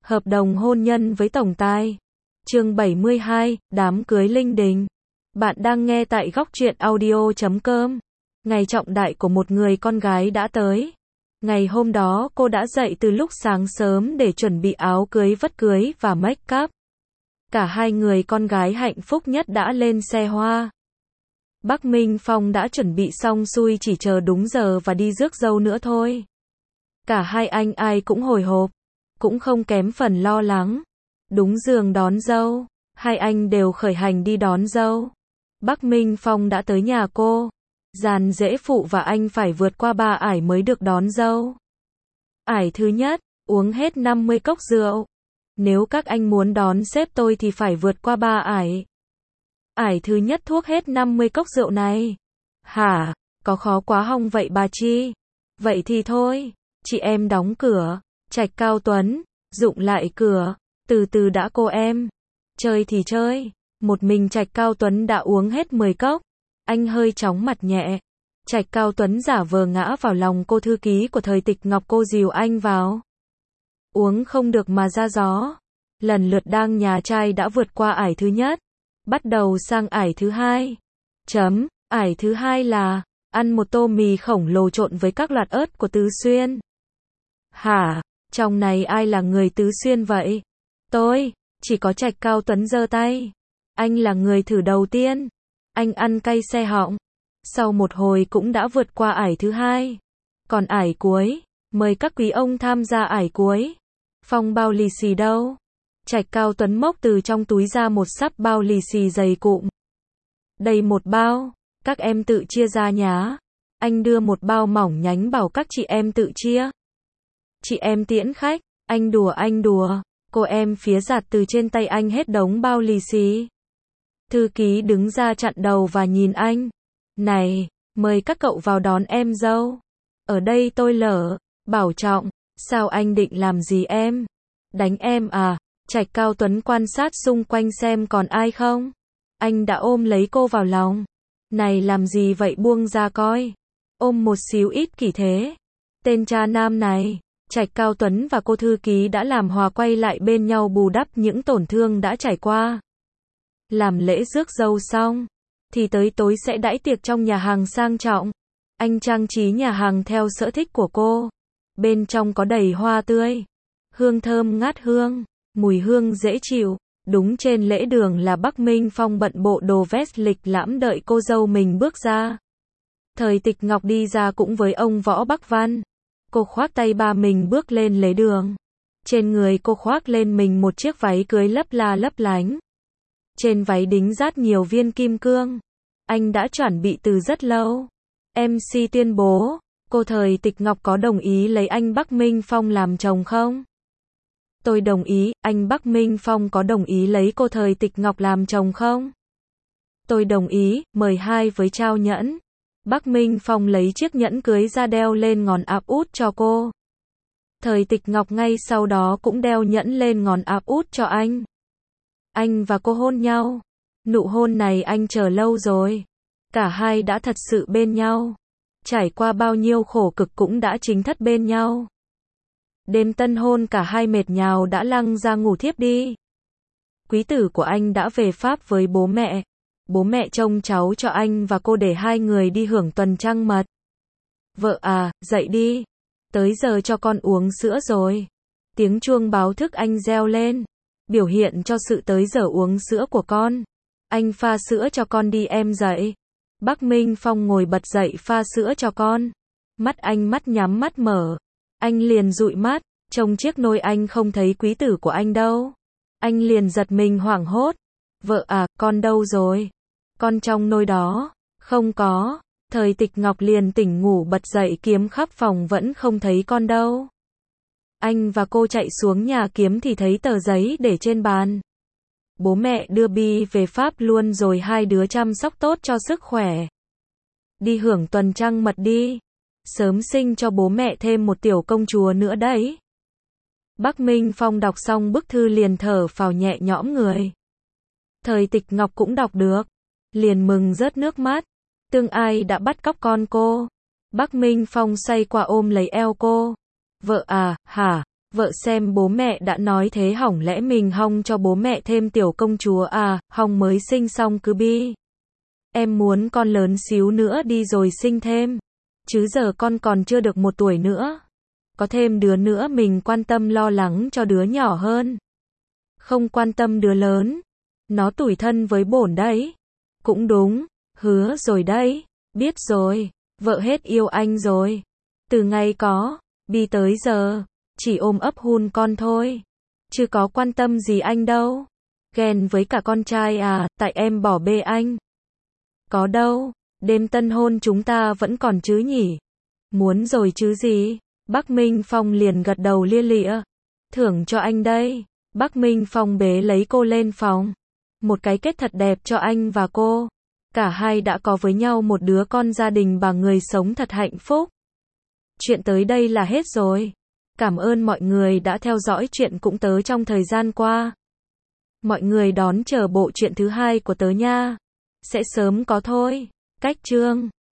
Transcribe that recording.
Hợp đồng hôn nhân với tổng tài. Chương 72, đám cưới linh đình. Bạn đang nghe tại góc truyện audio.com. Ngày trọng đại của một người con gái đã tới. Ngày hôm đó cô đã dậy từ lúc sáng sớm để chuẩn bị áo cưới, vất cưới và make up. Cả hai người con gái hạnh phúc nhất đã lên xe hoa. Bắc Minh Phong đã chuẩn bị xong xuôi, chỉ chờ đúng giờ và đi rước dâu nữa thôi. Cả hai anh ai cũng hồi hộp, cũng không kém phần lo lắng. Đúng giường đón dâu, hai anh đều khởi hành đi đón dâu. Bắc Minh Phong đã tới nhà cô. Dàn dễ phụ và anh phải vượt qua 3 ải mới được đón dâu. Ải thứ nhất, uống hết 50 cốc rượu. Nếu các anh muốn đón sếp tôi thì phải vượt qua 3 ải. Ải thứ nhất thuốc hết 50 cốc rượu này. Hả, có khó quá không vậy bà Chi? Vậy thì thôi, chị em đóng cửa. Trạch Cao Tuấn, Dụng lại cửa. Từ từ đã cô em. Chơi thì chơi. Một mình Trạch Cao Tuấn đã uống hết 10 cốc. Anh hơi chóng mặt nhẹ. Trạch Cao Tuấn giả vờ ngã vào lòng cô thư ký của Thời Tịch Ngọc, cô dìu anh vào. Uống không được mà ra gió. Lần lượt đang nhà trai đã vượt qua ải thứ nhất. Bắt đầu sang ải thứ hai. Ải thứ hai là ăn một tô mì khổng lồ trộn với các loạt ớt của Tứ Xuyên. Hả, trong này ai là người Tứ Xuyên vậy? Tôi. Chỉ có Trạch Cao Tuấn giơ tay. Anh là người thử đầu tiên. Anh ăn cay xe họng. Sau một hồi cũng đã vượt qua ải thứ hai. Còn ải cuối, mời các quý ông tham gia ải cuối. Phong bao lì xì đâu? Trạch Cao Tuấn móc từ trong túi ra một sắp bao lì xì dày cụm. Đây một bao, các em tự chia ra nhá. Anh đưa một bao mỏng nhánh bảo các chị em tự chia. Chị em tiễn khách, anh đùa. Cô em phía giạt từ trên tay anh hết đống bao lì xì. Thư ký đứng ra chặn đầu và nhìn anh. Này, mời các cậu vào đón em dâu. Ở đây tôi lỡ, bảo trọng. Sao anh định làm gì em? Đánh em à? Trạch Cao Tuấn quan sát xung quanh xem còn ai không. Anh đã ôm lấy cô vào lòng. Này làm gì vậy, buông ra coi. Ôm một xíu ít kỷ thế. Tên cha nam này. Trạch Cao Tuấn và cô thư ký đã làm hòa quay lại bên nhau, bù đắp những tổn thương đã trải qua. Làm lễ rước dâu xong, thì tới tối sẽ đãi tiệc trong nhà hàng sang trọng. Anh trang trí nhà hàng theo sở thích của cô. Bên trong có đầy hoa tươi, hương thơm ngát hương, mùi hương dễ chịu. Đúng trên lễ đường là Bắc Minh Phong bận bộ đồ vest lịch lãm đợi cô dâu mình bước ra. Thời Tịch Ngọc đi ra cũng với ông Võ Bắc Văn. Cô khoác tay ba mình bước lên lễ đường. Trên người cô khoác lên mình một chiếc váy cưới lấp la lấp lánh. Trên váy đính rát nhiều viên kim cương. Anh đã chuẩn bị từ rất lâu. MC tuyên bố, cô Thời Tịch Ngọc có đồng ý lấy anh Bắc Minh Phong làm chồng không? Tôi đồng ý. Anh Bắc Minh Phong có đồng ý lấy cô Thời Tịch Ngọc làm chồng không? Tôi đồng ý. Mời hai với trao nhẫn. Bắc Minh Phong lấy chiếc nhẫn cưới ra đeo lên ngón áp út cho cô. Thời Tịch Ngọc ngay sau đó cũng đeo nhẫn lên ngón áp út cho anh. Anh và cô hôn nhau. Nụ hôn này anh chờ lâu rồi. Cả hai đã thật sự bên nhau. Trải qua bao nhiêu khổ cực cũng đã chính thức bên nhau. Đêm tân hôn cả hai mệt nhào đã lăn ra ngủ thiếp đi. Quý tử của anh đã về Pháp với bố mẹ. Bố mẹ trông cháu cho anh và cô để hai người đi hưởng tuần trăng mật. Vợ à, dậy đi. Tới giờ cho con uống sữa rồi. Tiếng chuông báo thức anh reo lên. Biểu hiện cho sự tới giờ uống sữa của con. Anh pha sữa cho con đi em dậy. Bắc Minh Phong ngồi bật dậy pha sữa cho con. Mắt anh mắt nhắm mắt mở. Anh liền dụi mắt. Trong chiếc nôi anh không thấy quý tử của anh đâu. Anh liền giật mình hoảng hốt. Vợ à, con đâu rồi? Con trong nôi đó. Không có. Thời Tịch Ngọc liền tỉnh ngủ bật dậy kiếm khắp phòng vẫn không thấy con đâu. Anh và cô chạy xuống nhà kiếm thì thấy tờ giấy để trên bàn. Bố mẹ đưa Bi về Pháp luôn rồi, hai đứa chăm sóc tốt cho sức khỏe. Đi hưởng tuần trăng mật đi. Sớm sinh cho bố mẹ thêm một tiểu công chúa nữa đấy. Bắc Minh Phong đọc xong bức thư liền thở phào nhẹ nhõm người. Thời Tịch Ngọc cũng đọc được. Liền mừng rớt nước mắt. Tương ai đã bắt cóc con cô. Bắc Minh Phong xoay qua ôm lấy eo cô. Vợ à, hả? Vợ xem bố mẹ đã nói thế hỏng lẽ mình hong cho bố mẹ thêm tiểu công chúa à, hong mới sinh xong cứ bi. Em muốn con lớn xíu nữa đi rồi sinh thêm. Chứ giờ con còn chưa được 1 tuổi nữa. Có thêm đứa nữa mình quan tâm lo lắng cho đứa nhỏ hơn. Không quan tâm đứa lớn. Nó tủi thân với bổn đấy. Cũng đúng, hứa rồi đấy. Biết rồi, vợ hết yêu anh rồi. Từ ngày có Bi tới giờ, chỉ ôm ấp hun con thôi. Chứ có quan tâm gì anh đâu. Ghen với cả con trai à, tại em bỏ bê anh. Có đâu, đêm tân hôn chúng ta vẫn còn chứ nhỉ. Muốn rồi chứ gì. Bắc Minh Phong liền gật đầu lia lịa. Thưởng cho anh đây. Bắc Minh Phong bế lấy cô lên phòng. Một cái kết thật đẹp cho anh và cô. Cả hai đã có với nhau một đứa con, gia đình bà người sống thật hạnh phúc. Chuyện tới đây là hết rồi. Cảm ơn mọi người đã theo dõi chuyện cũng tớ trong thời gian qua. Mọi người đón chờ bộ truyện thứ 2 của tớ nha. Sẽ sớm có thôi. Cách chương